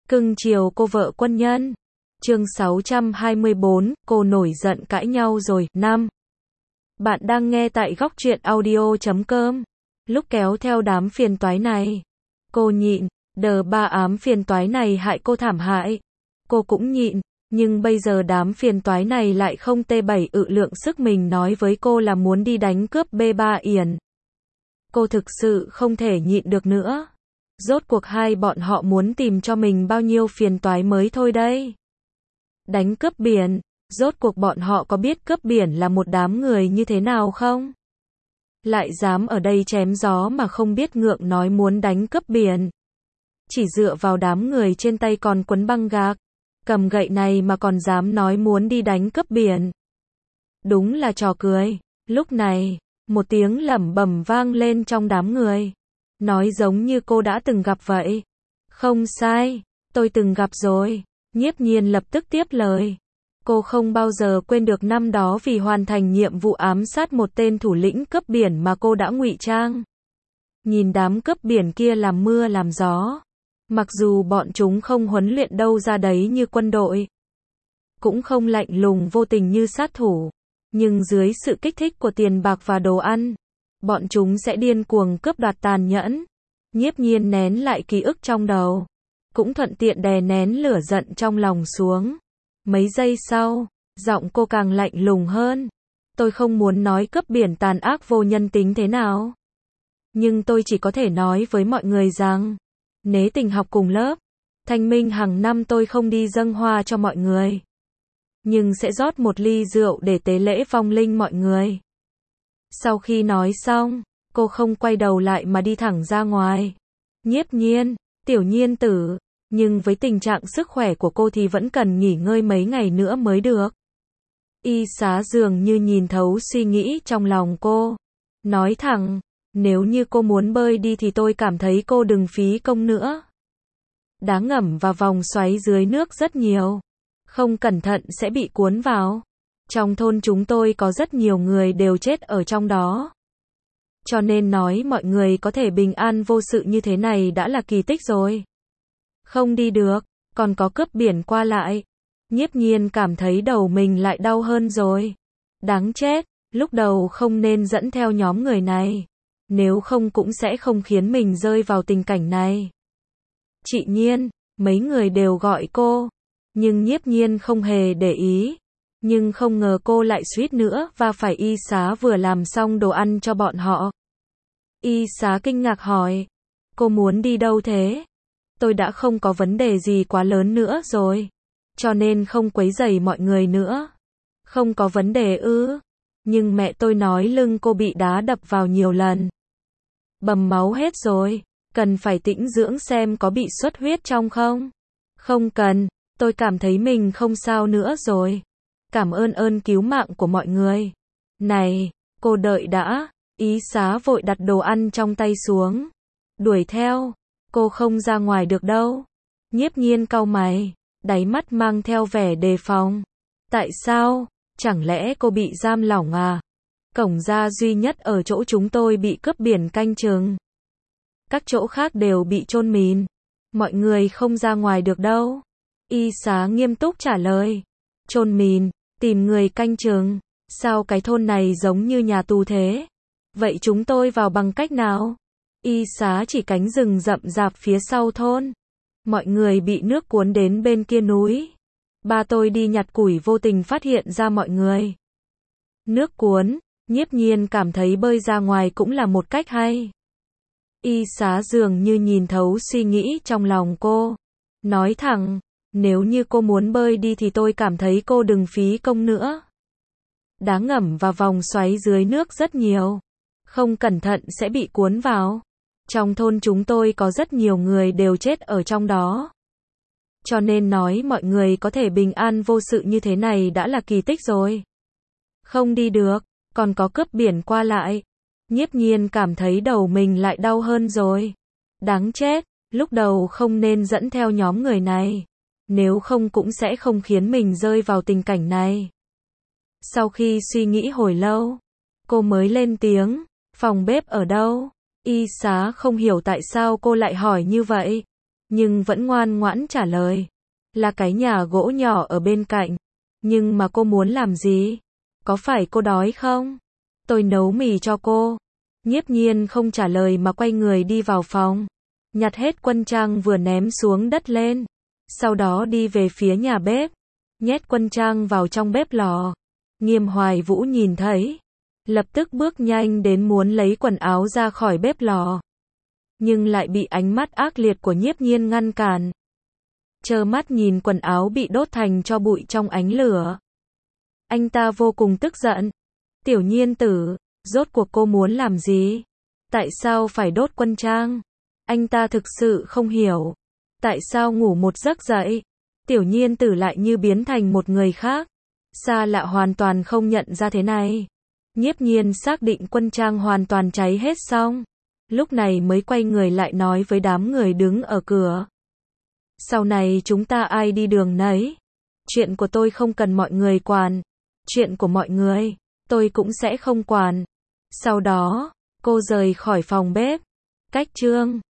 Cưng chiều cô vợ quân nhân. Chương 624, cô nổi giận cãi nhau rồi. 5. Bạn đang nghe tại góc truyện audio.com. Lúc kéo theo đám phiền toái này, cô nhịn, ba ám phiền toái này hại cô thảm hại. Cô cũng nhịn, nhưng bây giờ đám phiền toái này lại không T7 lượng sức mình nói với cô là muốn đi đánh cướp B3 Yển. Cô thực sự không thể nhịn được nữa. Rốt cuộc hai bọn họ muốn tìm cho mình bao nhiêu phiền toái mới thôi đây. Đánh cướp biển, rốt cuộc bọn họ có biết cướp biển là một đám người như thế nào không? Lại dám ở đây chém gió mà không biết ngượng nói muốn đánh cướp biển. Chỉ dựa vào đám người trên tay còn quấn băng gạc, cầm gậy này mà còn dám nói muốn đi đánh cướp biển. Đúng là trò cười. Lúc này, một tiếng lẩm bẩm vang lên trong đám người. Nói giống như cô đã từng gặp vậy. Không sai, tôi từng gặp rồi. Nhiếp Nhiên lập tức tiếp lời. Cô không bao giờ quên được năm đó vì hoàn thành nhiệm vụ ám sát một tên thủ lĩnh cướp biển mà cô đã ngụy trang. Nhìn đám cướp biển kia làm mưa làm gió. Mặc dù bọn chúng không huấn luyện đâu ra đấy như quân đội, cũng không lạnh lùng vô tình như sát thủ, nhưng dưới sự kích thích của tiền bạc và đồ ăn, bọn chúng sẽ điên cuồng cướp đoạt tàn nhẫn. Nhiếp Nhiên nén lại ký ức trong đầu, cũng thuận tiện đè nén lửa giận trong lòng xuống. Mấy giây sau, giọng cô càng lạnh lùng hơn. Tôi không muốn nói cướp biển tàn ác vô nhân tính thế nào, nhưng tôi chỉ có thể nói với mọi người rằng, nếu tình học cùng lớp, thanh minh hàng năm tôi không đi dâng hoa cho mọi người, nhưng sẽ rót một ly rượu để tế lễ vong linh mọi người. Sau khi nói xong, cô không quay đầu lại mà đi thẳng ra ngoài. Nhiếp Nhiên, Tiểu Nhiên tử, nhưng với tình trạng sức khỏe của cô thì vẫn cần nghỉ ngơi mấy ngày nữa mới được. Y Xá dường như nhìn thấu suy nghĩ trong lòng cô, nói thẳng, nếu như cô muốn bơi đi thì tôi cảm thấy cô đừng phí công nữa. Đá ngầm và vòng xoáy dưới nước rất nhiều, không cẩn thận sẽ bị cuốn vào. Trong thôn chúng tôi có rất nhiều người đều chết ở trong đó. Cho nên nói mọi người có thể bình an vô sự như thế này đã là kỳ tích rồi. Không đi được, còn có cướp biển qua lại. Nhiếp Nhiên cảm thấy đầu mình lại đau hơn rồi. Đáng chết, lúc đầu không nên dẫn theo nhóm người này. Nếu không cũng sẽ không khiến mình rơi vào tình cảnh này. Chị Nhiên, mấy người đều gọi cô. Nhưng Nhiếp Nhiên không hề để ý. Nhưng không ngờ cô lại suýt nữa và phải Y Xá vừa làm xong đồ ăn cho bọn họ. Y Xá kinh ngạc hỏi, cô muốn đi đâu thế? Tôi đã không có vấn đề gì quá lớn nữa rồi, cho nên không quấy rầy mọi người nữa. Không có vấn đề ư? Nhưng mẹ tôi nói lưng cô bị đá đập vào nhiều lần, bầm máu hết rồi, cần phải tĩnh dưỡng xem có bị xuất huyết trong không? Không cần, tôi cảm thấy mình không sao nữa rồi. Cảm ơn cứu mạng của mọi người. Này, cô đợi đã. Y Xá vội đặt đồ ăn trong tay xuống, đuổi theo. Cô không ra ngoài được đâu. Nhiếp Nhiên cau mày, đáy mắt mang theo vẻ đề phòng. Tại sao? Chẳng lẽ cô bị giam lỏng à? Cổng ra duy nhất ở chỗ chúng tôi bị cướp biển canh chừng. Các chỗ khác đều bị chôn mìn. Mọi người không ra ngoài được đâu. Y Xá nghiêm túc trả lời. Chôn mìn, tìm người canh chừng. Sao cái thôn này giống như nhà tù thế? Vậy chúng tôi vào bằng cách nào? Y Xá chỉ cánh rừng rậm rạp phía sau thôn. Mọi người bị nước cuốn đến bên kia núi. Ba tôi đi nhặt củi vô tình phát hiện ra mọi người. Nước cuốn, Nhiếp Nhiên cảm thấy bơi ra ngoài cũng là một cách hay. Y Xá dường như nhìn thấu suy nghĩ trong lòng cô. Nói thẳng, nếu như cô muốn bơi đi thì tôi cảm thấy cô đừng phí công nữa. Đá ngầm và vòng xoáy dưới nước rất nhiều, không cẩn thận sẽ bị cuốn vào. Trong thôn chúng tôi có rất nhiều người đều chết ở trong đó. Cho nên nói mọi người có thể bình an vô sự như thế này đã là kỳ tích rồi. Không đi được, còn có cướp biển qua lại. Nhiếp Nhiên cảm thấy đầu mình lại đau hơn rồi. Đáng chết, lúc đầu không nên dẫn theo nhóm người này. Nếu không cũng sẽ không khiến mình rơi vào tình cảnh này. Sau khi suy nghĩ hồi lâu, cô mới lên tiếng, phòng bếp ở đâu? Y Xá không hiểu tại sao cô lại hỏi như vậy. nhưng vẫn ngoan ngoãn trả lời. Là cái nhà gỗ nhỏ ở bên cạnh. Nhưng mà cô muốn làm gì? Có phải cô đói không? Tôi nấu mì cho cô. Nhiếp Nhiên không trả lời mà quay người đi vào phòng. Nhặt hết quân trang vừa ném xuống đất lên. Sau đó đi về phía nhà bếp. Nhét quân trang vào trong bếp lò. Nghiêm Hoài Vũ nhìn thấy. Lập tức bước nhanh đến muốn lấy quần áo ra khỏi bếp lò. Nhưng lại bị ánh mắt ác liệt của Nhiếp Nhiên ngăn cản. Trơ mắt nhìn quần áo bị đốt thành tro bụi trong ánh lửa. Anh ta vô cùng tức giận. Tiểu Nhiên tử, rốt cuộc cô muốn làm gì? Tại sao phải đốt quân trang? Anh ta thực sự không hiểu. Tại sao ngủ một giấc dậy, Tiểu Nhiên tử lại như biến thành một người khác? Xa lạ hoàn toàn không nhận ra thế này. Nhiếp Nhiên xác định quân trang hoàn toàn cháy hết xong. Lúc này mới quay người lại nói với đám người đứng ở cửa. Sau này chúng ta ai đi đường nấy. Chuyện của tôi không cần mọi người quản. Chuyện của mọi người, tôi cũng sẽ không quản. Sau đó, cô rời khỏi phòng bếp. Cách chương